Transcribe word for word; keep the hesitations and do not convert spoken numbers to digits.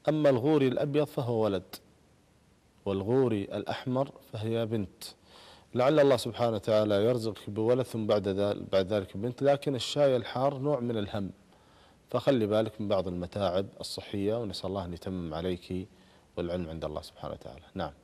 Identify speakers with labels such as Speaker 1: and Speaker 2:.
Speaker 1: أما الغوري الأبيض فهو ولد، والغوري الأحمر فهي بنت. لعل الله سبحانه وتعالى يرزقك بولد ثم بعد ذلك بعد ذلك بنت، لكن الشاي الحار نوع من الهم، فخلي بالك من بعض المتاعب الصحية، ونسأل الله أن يتمم عليك والعلم عند الله سبحانه وتعالى. نعم.